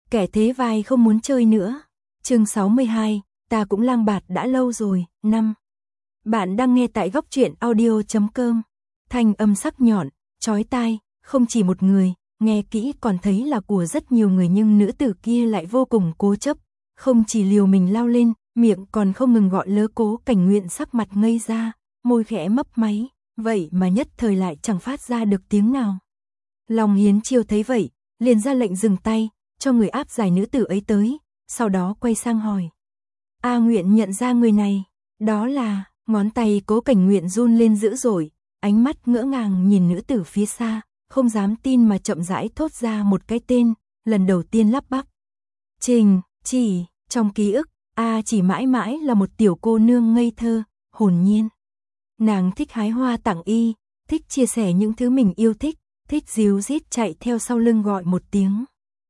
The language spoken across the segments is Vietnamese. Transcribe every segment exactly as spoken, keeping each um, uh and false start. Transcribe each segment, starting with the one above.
kẻ thế vai không muốn chơi nữa. Chương sáu mươi hai, ta cũng lang bạt đã lâu rồi. Năm. Bạn đang nghe tại góc truyện audio chấm com. Thanh âm sắc nhọn, chói tai, không chỉ một người, nghe kỹ còn thấy là của rất nhiều người, nhưng nữ tử kia lại vô cùng cố chấp, không chỉ liều mình lao lên, miệng còn không ngừng gọi lớ Cố Cảnh Nguyện, sắc mặt ngây ra, môi khẽ mấp máy, vậy mà nhất thời lại chẳng phát ra được tiếng nào. Long Hiến Chiêu thấy vậy, liền ra lệnh dừng tay, cho người áp giải nữ tử ấy tới, sau đó quay sang hỏi. A Nguyện nhận ra người này, đó là, ngón tay Cố Cảnh Nguyện run lên dữ dội, ánh mắt ngỡ ngàng nhìn nữ tử phía xa, không dám tin mà chậm rãi thốt ra một cái tên, lần đầu tiên lắp bắp. Trình Chỉ, trong ký ức, A Chỉ mãi mãi là một tiểu cô nương ngây thơ, hồn nhiên. Nàng thích hái hoa tặng y, thích chia sẻ những thứ mình yêu thích, thích díu dít chạy theo sau lưng gọi một tiếng.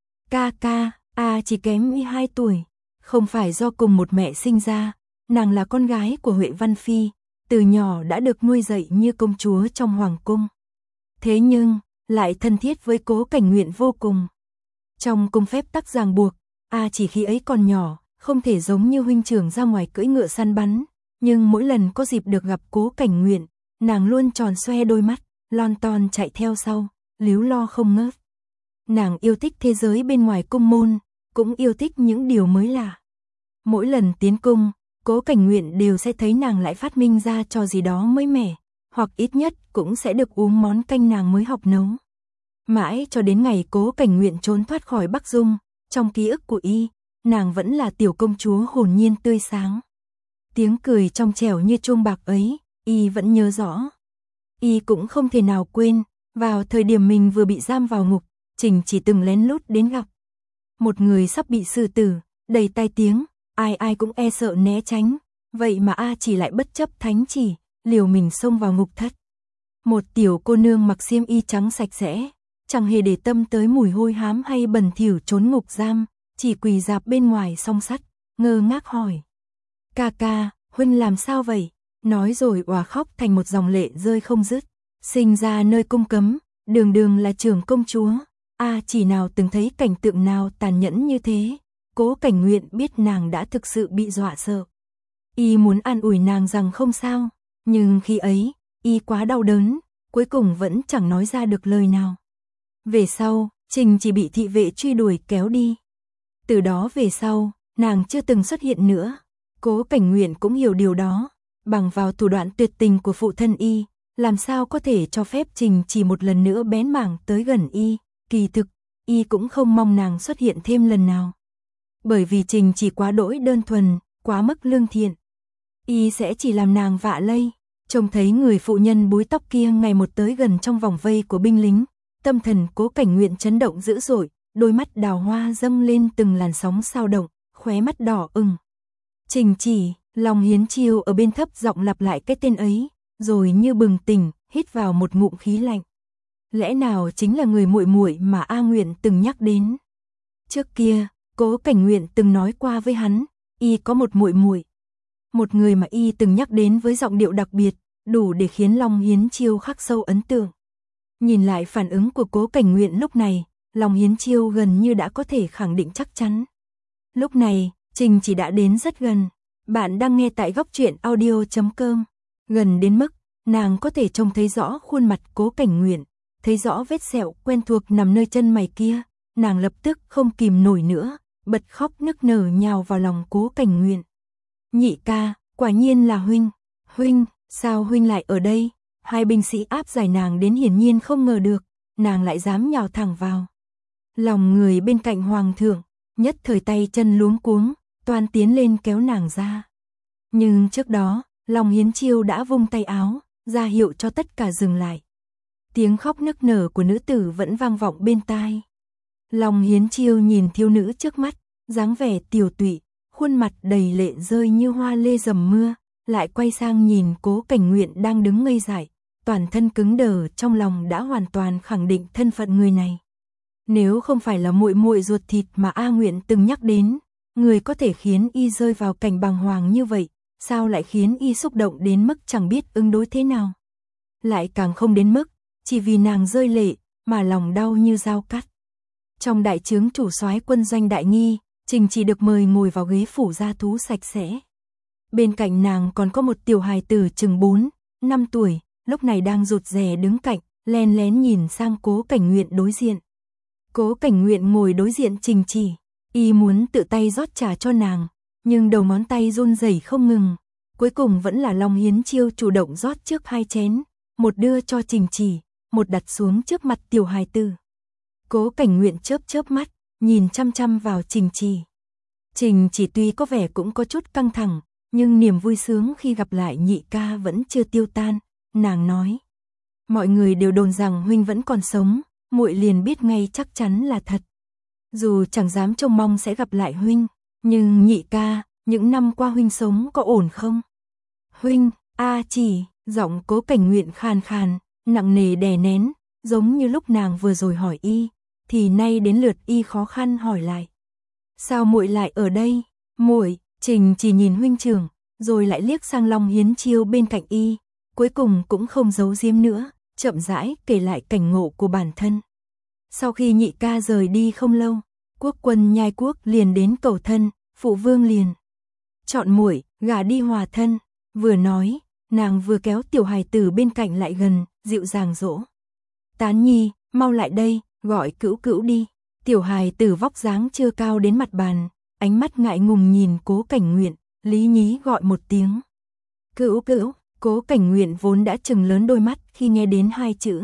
Ca ca, A Chỉ kém y hai tuổi, không phải do cùng một mẹ sinh ra, nàng là con gái của Huệ Văn Phi, từ nhỏ đã được nuôi dạy như công chúa trong hoàng cung. Thế nhưng, lại thân thiết với Cố Cảnh Nguyện vô cùng. Trong cung phép tắc ràng buộc, A Chỉ khi ấy còn nhỏ, không thể giống như huynh trưởng ra ngoài cưỡi ngựa săn bắn, nhưng mỗi lần có dịp được gặp Cố Cảnh Nguyện, nàng luôn tròn xoe đôi mắt, lon ton chạy theo sau, líu lo không ngớt. Nàng yêu thích thế giới bên ngoài cung môn, cũng yêu thích những điều mới lạ. Mỗi lần tiến cung, Cố Cảnh Nguyện đều sẽ thấy nàng lại phát minh ra trò gì đó mới mẻ, hoặc ít nhất cũng sẽ được uống món canh nàng mới học nấu. Mãi cho đến ngày Cố Cảnh Nguyện trốn thoát khỏi Bắc Dung, trong ký ức của y, nàng vẫn là tiểu công chúa hồn nhiên tươi sáng. Tiếng cười trong trẻo như chuông bạc ấy, y vẫn nhớ rõ. Y cũng không thể nào quên, vào thời điểm mình vừa bị giam vào ngục, Trình Chỉ từng lén lút đến gặp. Một người sắp bị xử tử, đầy tai tiếng, ai ai cũng e sợ né tránh, vậy mà A Chỉ lại bất chấp thánh chỉ, liều mình xông vào ngục thất. Một tiểu cô nương mặc xiêm y trắng sạch sẽ, chẳng hề để tâm tới mùi hôi hám hay bẩn thỉu trốn ngục giam, chỉ quỳ rạp bên ngoài song sắt, ngơ ngác hỏi. Ca ca, huynh làm sao vậy? Nói rồi òa khóc thành một dòng lệ rơi không dứt. Sinh ra nơi cung cấm, đường đường là trưởng công chúa, A Chỉ nào từng thấy cảnh tượng nào tàn nhẫn như thế. Cố Cảnh Nguyện biết nàng đã thực sự bị dọa sợ. Y muốn an ủi nàng rằng không sao, nhưng khi ấy, y quá đau đớn, cuối cùng vẫn chẳng nói ra được lời nào. Về sau, Trình Chỉ bị thị vệ truy đuổi kéo đi. Từ đó về sau, nàng chưa từng xuất hiện nữa. Cố Cảnh Nguyện cũng hiểu điều đó, bằng vào thủ đoạn tuyệt tình của phụ thân y, làm sao có thể cho phép Trình Chỉ một lần nữa bén mảng tới gần y. Kỳ thực, y cũng không mong nàng xuất hiện thêm lần nào. Bởi vì Trình Chỉ quá đỗi đơn thuần, quá mức lương thiện. Y sẽ chỉ làm nàng vạ lây. Trông thấy người phụ nhân búi tóc kia ngày một tới gần trong vòng vây của binh lính, tâm thần Cố Cảnh Nguyện chấn động dữ dội, đôi mắt đào hoa dâng lên từng làn sóng sao động, khóe mắt đỏ ửng. Trình Chỉ, Long Hiến Chiêu ở bên thấp giọng lặp lại cái tên ấy, rồi như bừng tỉnh, hít vào một ngụm khí lạnh. Lẽ nào chính là người muội muội mà A Nguyện từng nhắc đến? Trước kia, Cố Cảnh Nguyện từng nói qua với hắn, y có một muội muội, một người mà y từng nhắc đến với giọng điệu đặc biệt, đủ để khiến Long Hiến Chiêu khắc sâu ấn tượng. Nhìn lại phản ứng của Cố Cảnh Nguyện lúc này, Long Hiến Chiêu gần như đã có thể khẳng định chắc chắn. Lúc này, Trình Chỉ đã đến rất gần. Bạn đang nghe tại góc truyện audio chấm com. Gần đến mức, nàng có thể trông thấy rõ khuôn mặt Cố Cảnh Nguyện, thấy rõ vết sẹo quen thuộc nằm nơi chân mày kia. Nàng lập tức không kìm nổi nữa, bật khóc nức nở nhào vào lòng Cố Cảnh Nguyện. Nhị ca, quả nhiên là huynh. Huynh, sao huynh lại ở đây? Hai binh sĩ áp giải nàng đến hiển nhiên không ngờ được, nàng lại dám nhào thẳng vào lòng người bên cạnh hoàng thượng, nhất thời tay chân luống cuống, toan tiến lên kéo nàng ra. Nhưng trước đó, Long Hiến Chiêu đã vung tay áo, ra hiệu cho tất cả dừng lại. Tiếng khóc nức nở của nữ tử vẫn vang vọng bên tai. Long Hiến Chiêu nhìn thiếu nữ trước mắt, dáng vẻ tiều tụy, khuôn mặt đầy lệ rơi như hoa lê dầm mưa, lại quay sang nhìn Cố Cảnh Nguyện đang đứng ngây dại, toàn thân cứng đờ, trong lòng đã hoàn toàn khẳng định thân phận người này. Nếu không phải là muội muội ruột thịt mà A Nguyện từng nhắc đến, người có thể khiến y rơi vào cảnh bàng hoàng như vậy, sao lại khiến y xúc động đến mức chẳng biết ứng đối thế nào. Lại càng không đến mức, chỉ vì nàng rơi lệ, mà lòng đau như dao cắt. Trong đại trướng chủ soái quân doanh Đại Nghi, Trình Chỉ được mời ngồi vào ghế phủ gia thú sạch sẽ. Bên cạnh nàng còn có một tiểu hài tử chừng bốn, năm tuổi, lúc này đang rụt rè đứng cạnh, len lén nhìn sang Cố Cảnh Nguyện đối diện. Cố Cảnh Nguyện ngồi đối diện Trình Chỉ, y muốn tự tay rót trà cho nàng, nhưng đầu ngón tay run rẩy không ngừng. Cuối cùng vẫn là Long Hiến Chiêu chủ động rót trước hai chén, một đưa cho Trình Chỉ, một đặt xuống trước mặt tiểu hài tử. Cố Cảnh Nguyện chớp chớp mắt, nhìn chăm chăm vào Trình Chỉ. Trình Chỉ tuy có vẻ cũng có chút căng thẳng, nhưng niềm vui sướng khi gặp lại nhị ca vẫn chưa tiêu tan. Nàng nói, mọi người đều đồn rằng huynh vẫn còn sống, muội liền biết ngay chắc chắn là thật. Dù chẳng dám trông mong sẽ gặp lại huynh, nhưng nhị ca, những năm qua huynh sống có ổn không? Huynh, a Chỉ, giọng Cố Cảnh Nguyện khàn khàn, nặng nề đè nén, giống như lúc nàng vừa rồi hỏi y, thì nay đến lượt y khó khăn hỏi lại. Sao muội lại ở đây? Muội, Trình Chỉ nhìn huynh trưởng, rồi lại liếc sang Long Hiến Chiêu bên cạnh y, cuối cùng cũng không giấu giếm nữa, chậm rãi kể lại cảnh ngộ của bản thân. Sau khi nhị ca rời đi không lâu, quốc quân Nhai Quốc liền đến cầu thân, phụ vương liền chọn muội gả đi hòa thân. Vừa nói, nàng vừa kéo tiểu hài tử bên cạnh lại gần, dịu dàng dỗ. Tán Nhi, mau lại đây, gọi Cữu Cữu đi. Tiểu hài tử vóc dáng chưa cao đến mặt bàn, ánh mắt ngại ngùng nhìn Cố Cảnh Nguyện, lý nhí gọi một tiếng. Cữu Cữu. Cố Cảnh Nguyện vốn đã trừng lớn đôi mắt khi nghe đến hai chữ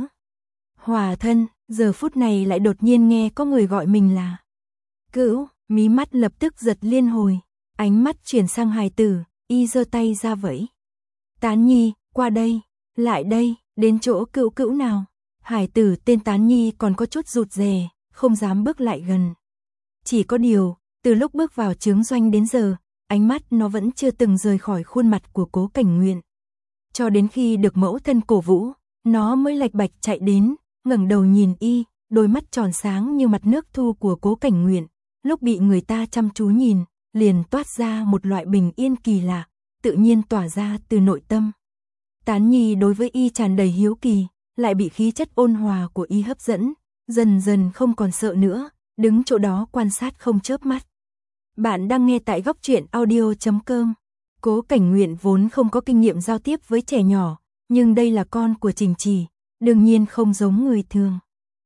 hòa thân, giờ phút này lại đột nhiên nghe có người gọi mình là Cữu, mí mắt lập tức giật liên hồi, ánh mắt chuyển sang hài tử, y giơ tay ra vẫy. Tán Nhi, qua đây, lại đây, đến chỗ Cữu Cữu nào. Hài tử tên Tán Nhi còn có chút rụt rè, không dám bước lại gần. Chỉ có điều, từ lúc bước vào trướng doanh đến giờ, ánh mắt nó vẫn chưa từng rời khỏi khuôn mặt của Cố Cảnh Nguyện. Cho đến khi được mẫu thân cổ vũ, nó mới lạch bạch chạy đến, ngẩng đầu nhìn y, đôi mắt tròn sáng như mặt nước thu của Cố Cảnh Nguyện, lúc bị người ta chăm chú nhìn, liền toát ra một loại bình yên kỳ lạ, tự nhiên tỏa ra từ nội tâm. Tán Nhi đối với y tràn đầy hiếu kỳ, lại bị khí chất ôn hòa của y hấp dẫn, dần dần không còn sợ nữa, đứng chỗ đó quan sát không chớp mắt. Bạn đang nghe tại góc truyện audio chấm com. Cố Cảnh Nguyện vốn không có kinh nghiệm giao tiếp với trẻ nhỏ, nhưng đây là con của Trình Chỉ, đương nhiên không giống người thường.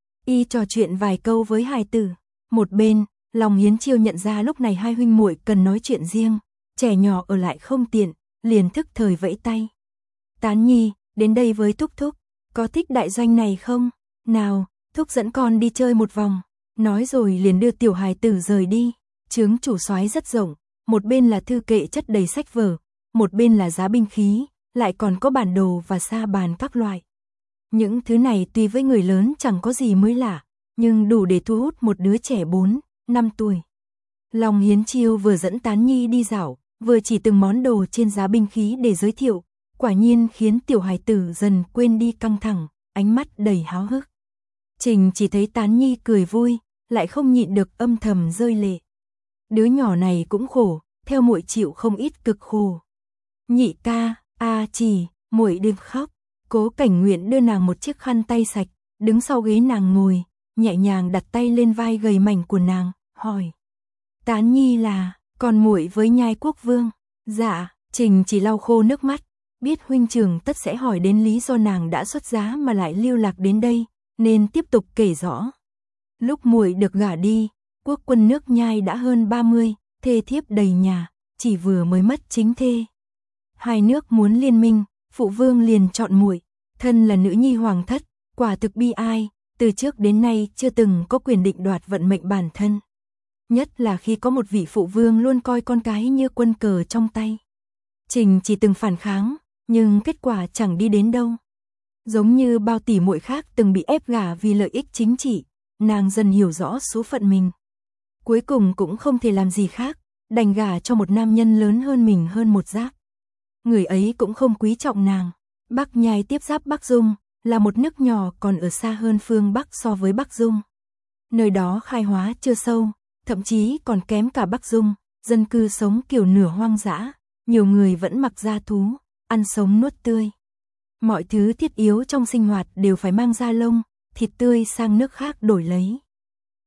Y trò chuyện vài câu với hài tử, một bên, Long Hiến Chiêu nhận ra lúc này hai huynh muội cần nói chuyện riêng, trẻ nhỏ ở lại không tiện, liền thức thời vẫy tay. Tán Nhi, đến đây với Thúc Thúc, có thích đại doanh này không? Nào, Thúc dẫn con đi chơi một vòng. Nói rồi liền đưa tiểu hài tử rời đi. Trướng chủ soái rất rộng, một bên là thư kệ chất đầy sách vở, một bên là giá binh khí, lại còn có bản đồ và sa bàn các loại. Những thứ này tuy với người lớn chẳng có gì mới lạ, nhưng đủ để thu hút một đứa trẻ bốn, năm tuổi. Long Hiến Chiêu vừa dẫn Tán Nhi đi dạo, vừa chỉ từng món đồ trên giá binh khí để giới thiệu, quả nhiên khiến tiểu hài tử dần quên đi căng thẳng, ánh mắt đầy háo hức. Trình chỉ thấy Tán Nhi cười vui, lại không nhịn được âm thầm rơi lệ. Đứa nhỏ này cũng khổ, theo muội chịu không ít cực khổ. Nhị ca, a Chỉ, muội đừng khóc. Cố Cảnh Nguyện đưa nàng một chiếc khăn tay sạch, đứng sau ghế nàng ngồi, nhẹ nhàng đặt tay lên vai gầy mảnh của nàng, hỏi: Tán Nhi là con muội với Nhai Quốc Vương? Dạ. Trình chỉ lau khô nước mắt, biết huynh trưởng tất sẽ hỏi đến lý do nàng đã xuất giá mà lại lưu lạc đến đây, nên tiếp tục kể rõ. Lúc muội được gả đi, quốc quân nước Nhai đã hơn ba mươi, thê thiếp đầy nhà, chỉ vừa mới mất chính thê. Hai nước muốn liên minh, phụ vương liền chọn muội, thân là nữ nhi hoàng thất, quả thực bi ai, từ trước đến nay chưa từng có quyền định đoạt vận mệnh bản thân. Nhất là khi có một vị phụ vương luôn coi con cái như quân cờ trong tay. Trình chỉ từng phản kháng, nhưng kết quả chẳng đi đến đâu. Giống như bao tỷ muội khác từng bị ép gả vì lợi ích chính trị, nàng dần hiểu rõ số phận mình. Cuối cùng cũng không thể làm gì khác, đành gả cho một nam nhân lớn hơn mình hơn một giáp. Người ấy cũng không quý trọng nàng. Bắc Nhai tiếp giáp Bắc Dung, là một nước nhỏ còn ở xa hơn phương Bắc so với Bắc Dung. Nơi đó khai hóa chưa sâu, thậm chí còn kém cả Bắc Dung, dân cư sống kiểu nửa hoang dã, nhiều người vẫn mặc da thú, ăn sống nuốt tươi. Mọi thứ thiết yếu trong sinh hoạt đều phải mang da lông, thịt tươi sang nước khác đổi lấy.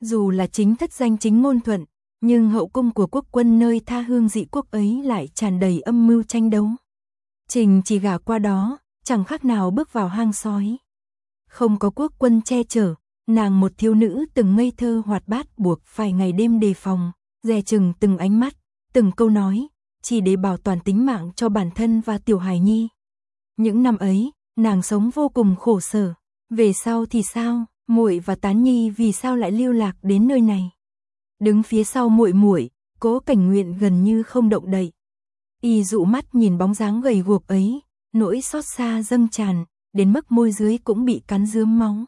Dù là chính thất danh chính ngôn thuận, nhưng hậu cung của quốc quân nơi tha hương dị quốc ấy lại tràn đầy âm mưu tranh đấu. Trình chỉ gả qua đó, chẳng khác nào bước vào hang sói. Không có quốc quân che chở, nàng một thiếu nữ từng ngây thơ hoạt bát buộc phải ngày đêm đề phòng, dè chừng từng ánh mắt, từng câu nói, chỉ để bảo toàn tính mạng cho bản thân và tiểu hài nhi. Những năm ấy, nàng sống vô cùng khổ sở. Về sau thì sao, muội và Tán Nhi vì sao lại lưu lạc đến nơi này? Đứng phía sau muội muội, Cố Cảnh Nguyện gần như không động đậy. Y dụ mắt nhìn bóng dáng gầy guộc ấy, nỗi xót xa dâng tràn, đến mức môi dưới cũng bị cắn rướm máu.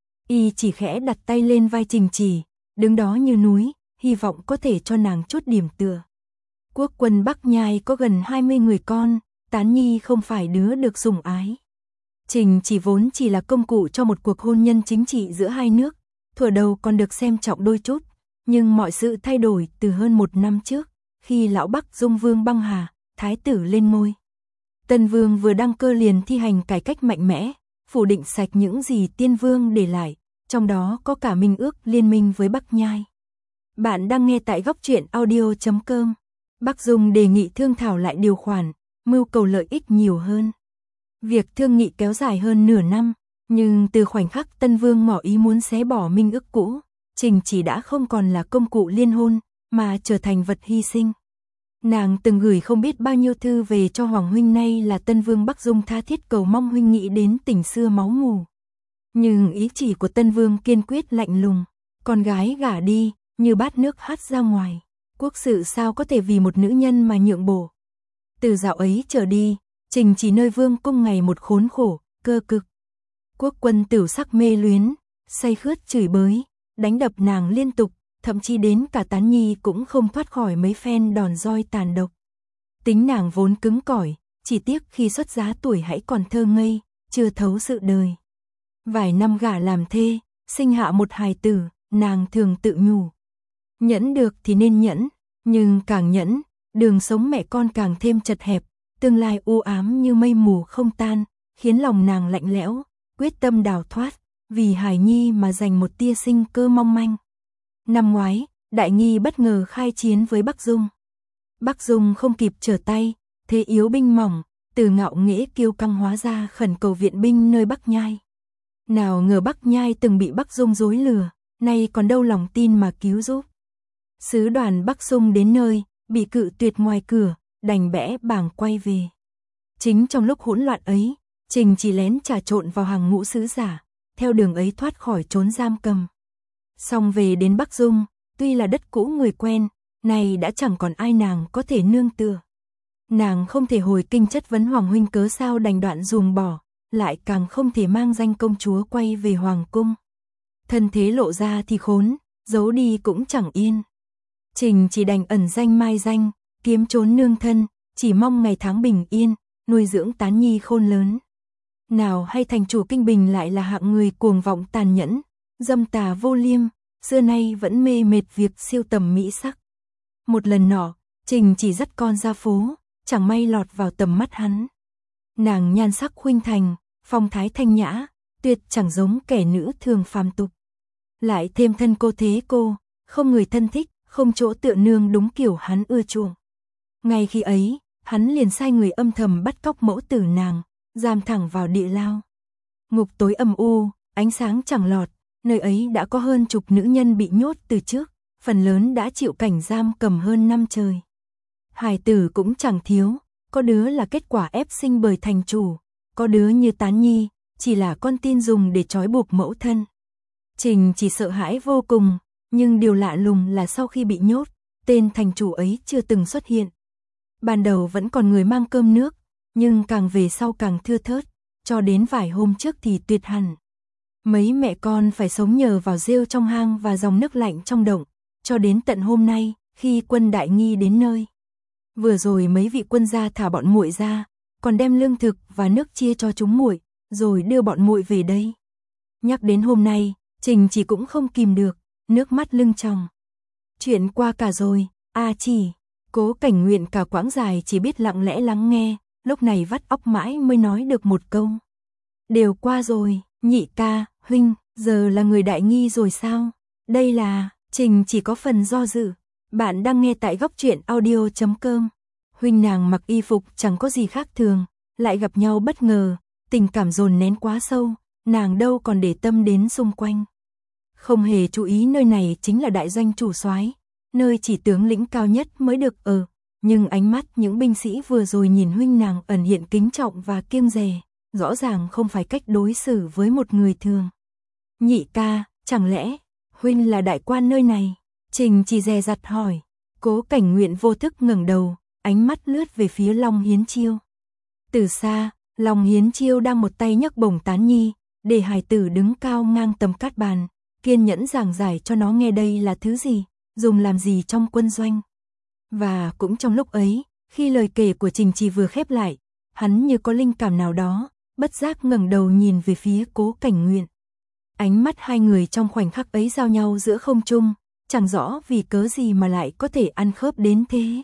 Y chỉ khẽ đặt tay lên vai Trình Chỉ, đứng đó như núi, hy vọng có thể cho nàng chút điểm tựa. Quốc quân Bắc Nhai có gần hai mươi người con, Tán Nhi không phải đứa được sủng ái. Trình Chỉ vốn chỉ là công cụ cho một cuộc hôn nhân chính trị giữa hai nước, thuở đầu còn được xem trọng đôi chút, nhưng mọi sự thay đổi từ hơn một năm trước, khi lão Bắc Dung Vương băng hà, thái tử lên ngôi. Tân Vương vừa đăng cơ liền thi hành cải cách mạnh mẽ, phủ định sạch những gì Tiên Vương để lại, trong đó có cả minh ước liên minh với Bắc Nhai. Bạn đang nghe tại góc truyện audio chấm com. Bắc Dung đề nghị thương thảo lại điều khoản, mưu cầu lợi ích nhiều hơn. Việc thương nghị kéo dài hơn nửa năm, nhưng từ khoảnh khắc Tân Vương ngỏ ý muốn xé bỏ minh ước cũ, Trình Chỉ đã không còn là công cụ liên hôn, mà trở thành vật hy sinh. Nàng từng gửi không biết bao nhiêu thư về cho Hoàng huynh, nay là Tân Vương Bắc Dung tha thiết cầu mong huynh nghĩ đến tình xưa máu mù. Nhưng ý chỉ của Tân Vương kiên quyết lạnh lùng, con gái gả đi, như bát nước hắt ra ngoài. Quốc sự sao có thể vì một nữ nhân mà nhượng bộ. Từ dạo ấy trở đi, Trình Chỉ nơi vương cung ngày một khốn khổ, cơ cực. Quốc quân Tửu Sắc mê luyến, say khướt chửi bới, đánh đập nàng liên tục, thậm chí đến cả Tán Nhi cũng không thoát khỏi mấy phen đòn roi tàn độc. Tính nàng vốn cứng cỏi, chỉ tiếc khi xuất giá tuổi hãy còn thơ ngây, chưa thấu sự đời. Vài năm gả làm thê, sinh hạ một hài tử, nàng thường tự nhủ. Nhẫn được thì nên nhẫn, nhưng càng nhẫn, đường sống mẹ con càng thêm chật hẹp, tương lai u ám như mây mù không tan, khiến lòng nàng lạnh lẽo, quyết tâm đào thoát, vì hài nhi mà dành một tia sinh cơ mong manh. Năm ngoái, Đại Nghi bất ngờ khai chiến với Bắc Dung. Bắc Dung không kịp trở tay, thế yếu binh mỏng, từ ngạo nghễ kiêu căng hóa ra khẩn cầu viện binh nơi Bắc Nhai. Nào ngờ Bắc Nhai từng bị Bắc Dung dối lừa, nay còn đâu lòng tin mà cứu giúp. Sứ đoàn Bắc Dung đến nơi, bị cự tuyệt ngoài cửa, đành bẽ bàng quay về. Chính trong lúc hỗn loạn ấy, Trình Chỉ lén trà trộn vào hàng ngũ sứ giả, theo đường ấy thoát khỏi trốn giam cầm. Xong về đến Bắc Dung, tuy là đất cũ người quen, nay đã chẳng còn ai nàng có thể nương tựa. Nàng không thể hồi kinh chất vấn Hoàng huynh cớ sao đành đoạn ruồng bỏ, lại càng không thể mang danh công chúa quay về Hoàng cung. Thân thế lộ ra thì khốn, giấu đi cũng chẳng yên. Trình chỉ đành ẩn danh mai danh, kiếm trốn nương thân, chỉ mong ngày tháng bình yên, nuôi dưỡng Tán Nhi khôn lớn. Nào hay thành chủ Kinh Bình lại là hạng người cuồng vọng tàn nhẫn, dâm tà vô liêm, xưa nay vẫn mê mệt việc siêu tầm mỹ sắc. Một lần nọ, Trình chỉ dắt con ra phố, chẳng may lọt vào tầm mắt hắn. Nàng nhan sắc khuynh thành, phong thái thanh nhã, tuyệt chẳng giống kẻ nữ thường phàm tục. Lại thêm thân cô thế cô, không người thân thích, không chỗ tựa nương đúng kiểu hắn ưa chuộng. Ngay khi ấy, hắn liền sai người âm thầm bắt cóc mẫu tử nàng, giam thẳng vào địa lao. Ngục tối âm u, ánh sáng chẳng lọt, nơi ấy đã có hơn chục nữ nhân bị nhốt từ trước, phần lớn đã chịu cảnh giam cầm hơn năm trời. Hài tử cũng chẳng thiếu, có đứa là kết quả ép sinh bởi thành chủ, có đứa như Tán Nhi, chỉ là con tin dùng để trói buộc mẫu thân. Trình chỉ sợ hãi vô cùng, nhưng điều lạ lùng là sau khi bị nhốt, tên thành chủ ấy chưa từng xuất hiện. Ban đầu vẫn còn người mang cơm nước, nhưng càng về sau càng thưa thớt, cho đến vài hôm trước thì tuyệt hẳn. Mấy mẹ con phải sống nhờ vào rêu trong hang và dòng nước lạnh trong động, cho đến tận hôm nay, khi quân Đại Nghi đến nơi. Vừa rồi mấy vị quân gia thả bọn muội ra, còn đem lương thực và nước chia cho chúng muội, rồi đưa bọn muội về đây. Nhắc đến hôm nay, Trình chỉ cũng không kìm được, nước mắt lưng tròng. Chuyện qua cả rồi, a chỉ, Cố Cảnh Nguyện cả quãng dài chỉ biết lặng lẽ lắng nghe, lúc này vắt óc mãi mới nói được một câu. Đều qua rồi, nhị ca, huynh, giờ là người Đại Nghi rồi sao? Đây là, Trình chỉ có phần do dự. Bạn đang nghe tại góc truyện audio chấm com. Huynh nàng mặc y phục chẳng có gì khác thường, lại gặp nhau bất ngờ, tình cảm dồn nén quá sâu, nàng đâu còn để tâm đến xung quanh. Không hề chú ý nơi này chính là đại doanh chủ soái, nơi chỉ tướng lĩnh cao nhất mới được ở, nhưng ánh mắt những binh sĩ vừa rồi nhìn huynh nàng ẩn hiện kính trọng và kiêng dè, rõ ràng không phải cách đối xử với một người thường. Nhị ca, chẳng lẽ huynh là đại quan nơi này? Trình chỉ dè dặt hỏi. Cố Cảnh Nguyện vô thức ngẩng đầu, ánh mắt lướt về phía Long Hiến Chiêu. Từ xa, Long Hiến Chiêu đang một tay nhấc bổng Tán Nhi, để hài tử đứng cao ngang tầm cát bàn, kiên nhẫn giảng giải cho nó nghe đây là thứ gì, dùng làm gì trong quân doanh. Và cũng trong lúc ấy, khi lời kể của Trình Trì vừa khép lại, hắn như có linh cảm nào đó, bất giác ngẩng đầu nhìn về phía Cố Cảnh Nguyện. Ánh mắt hai người trong khoảnh khắc ấy giao nhau giữa không trung, chẳng rõ vì cớ gì mà lại có thể ăn khớp đến thế.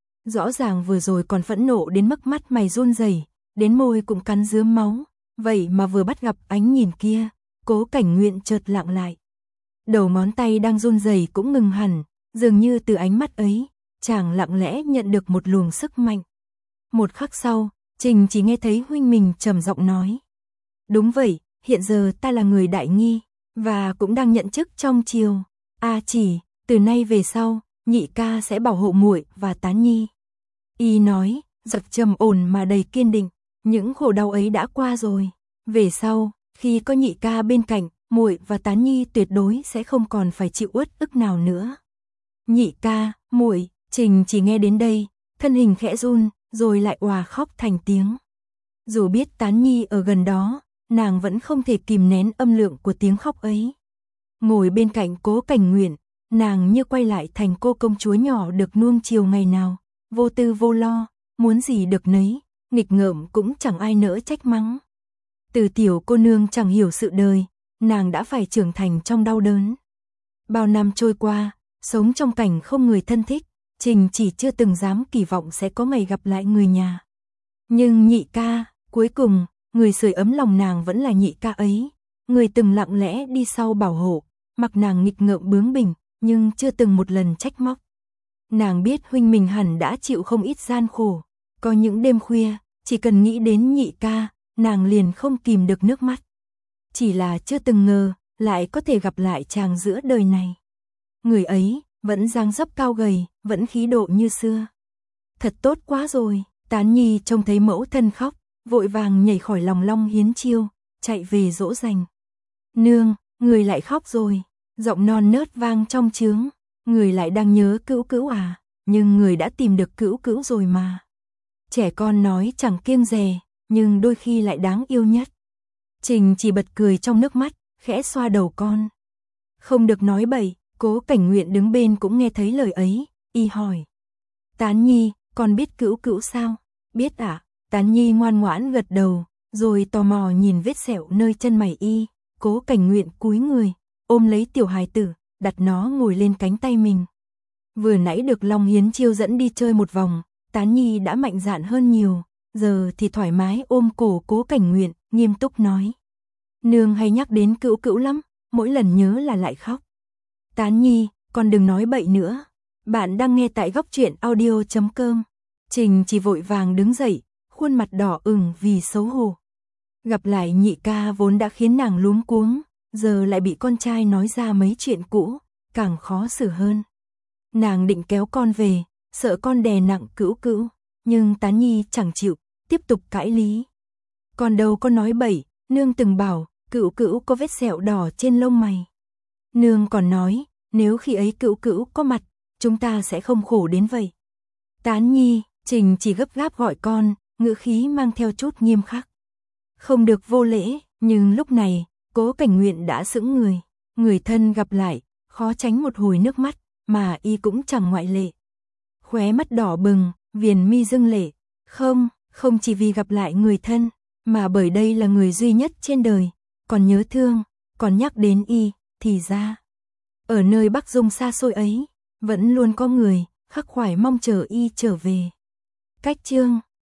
Rõ ràng vừa rồi còn phẫn nộ đến mức mắt mày run rẩy, đến môi cũng cắn rướm máu, vậy mà vừa bắt gặp ánh nhìn kia, Cố Cảnh Nguyện chợt lặng lại. Đầu ngón tay đang run rẩy cũng ngừng hẳn, dường như từ ánh mắt ấy, chàng lặng lẽ nhận được một luồng sức mạnh. Một khắc sau, Trình chỉ nghe thấy huynh mình trầm giọng nói: "Đúng vậy, hiện giờ ta là người đại nghi, và cũng đang nhận chức trong triều. A Chỉ, từ nay về sau, nhị ca sẽ bảo hộ muội và Tán Nhi." Y nói, giọng trầm ổn mà đầy kiên định, những khổ đau ấy đã qua rồi, về sau, khi có nhị ca bên cạnh, muội và Tán Nhi tuyệt đối sẽ không còn phải chịu uất ức nào nữa. Nhị ca, muội, Trình chỉ nghe đến đây, thân hình khẽ run, rồi lại òa khóc thành tiếng. Dù biết Tán Nhi ở gần đó, nàng vẫn không thể kìm nén âm lượng của tiếng khóc ấy. Ngồi bên cạnh Cố Cảnh Nguyện, nàng như quay lại thành cô công chúa nhỏ được nuông chiều ngày nào, vô tư vô lo, muốn gì được nấy, nghịch ngợm cũng chẳng ai nỡ trách mắng. Từ tiểu cô nương chẳng hiểu sự đời, nàng đã phải trưởng thành trong đau đớn. Bao năm trôi qua, sống trong cảnh không người thân thích, Trình chỉ chưa từng dám kỳ vọng sẽ có ngày gặp lại người nhà. Nhưng nhị ca, cuối cùng, người sưởi ấm lòng nàng vẫn là nhị ca ấy, người từng lặng lẽ đi sau bảo hộ, mặc nàng nghịch ngợm bướng bỉnh, nhưng chưa từng một lần trách móc. Nàng biết huynh mình hẳn đã chịu không ít gian khổ, có những đêm khuya, chỉ cần nghĩ đến nhị ca, nàng liền không kìm được nước mắt. Chỉ là chưa từng ngờ, lại có thể gặp lại chàng giữa đời này. Người ấy, vẫn dáng dấp cao gầy, vẫn khí độ như xưa. Thật tốt quá rồi, Tán Nhi trông thấy mẫu thân khóc, vội vàng nhảy khỏi lòng Long Hiến Chiêu, chạy về dỗ dành. Nương, người lại khóc rồi, giọng non nớt vang trong trướng, người lại đang nhớ Cữu Cữu à, nhưng người đã tìm được Cữu Cữu rồi mà. Trẻ con nói chẳng kiêng dè, nhưng đôi khi lại đáng yêu nhất. Trình chỉ bật cười trong nước mắt, khẽ xoa đầu con. Không được nói bậy, Cố Cảnh Nguyện đứng bên cũng nghe thấy lời ấy, y hỏi. Tán Nhi, con biết Cữu Cữu sao? Biết ạ. À? Tán Nhi ngoan ngoãn gật đầu, rồi tò mò nhìn vết sẹo nơi chân mày y. Cố Cảnh Nguyện cúi người, ôm lấy tiểu hài tử, đặt nó ngồi lên cánh tay mình. Vừa nãy được Long Hiến Chiêu dẫn đi chơi một vòng, Tán Nhi đã mạnh dạn hơn nhiều, giờ thì thoải mái ôm cổ Cố Cảnh Nguyện, nghiêm túc nói. Nương hay nhắc đến Cữu Cữu lắm, mỗi lần nhớ là lại khóc. Tán Nhi, con đừng nói bậy nữa. Bạn đang nghe tại góc truyện audio chấm com. Trình chỉ vội vàng đứng dậy, khuôn mặt đỏ ửng vì xấu hổ. Gặp lại nhị ca vốn đã khiến nàng luống cuống, giờ lại bị con trai nói ra mấy chuyện cũ, càng khó xử hơn. Nàng định kéo con về, sợ con đè nặng Cữu Cữu, nhưng Tán Nhi chẳng chịu, tiếp tục cãi lý. Con đâu có nói bậy, nương từng bảo, Cữu Cữu có vết sẹo đỏ trên lông mày. Nương còn nói, nếu khi ấy Cữu Cữu có mặt, chúng ta sẽ không khổ đến vậy. Tán Nhi, Trình chỉ gấp gáp gọi con, ngữ khí mang theo chút nghiêm khắc. Không được vô lễ, nhưng lúc này, Cố Cảnh Nguyện đã sững người. Người thân gặp lại, khó tránh một hồi nước mắt, mà y cũng chẳng ngoại lệ. Khóe mắt đỏ bừng, viền mi dâng lệ. Không, không chỉ vì gặp lại người thân, mà bởi đây là người duy nhất trên đời. Còn nhớ thương, còn nhắc đến y, thì ra. Ở nơi Bắc Dung xa xôi ấy, vẫn luôn có người, khắc khoải mong chờ y trở về. Cách chương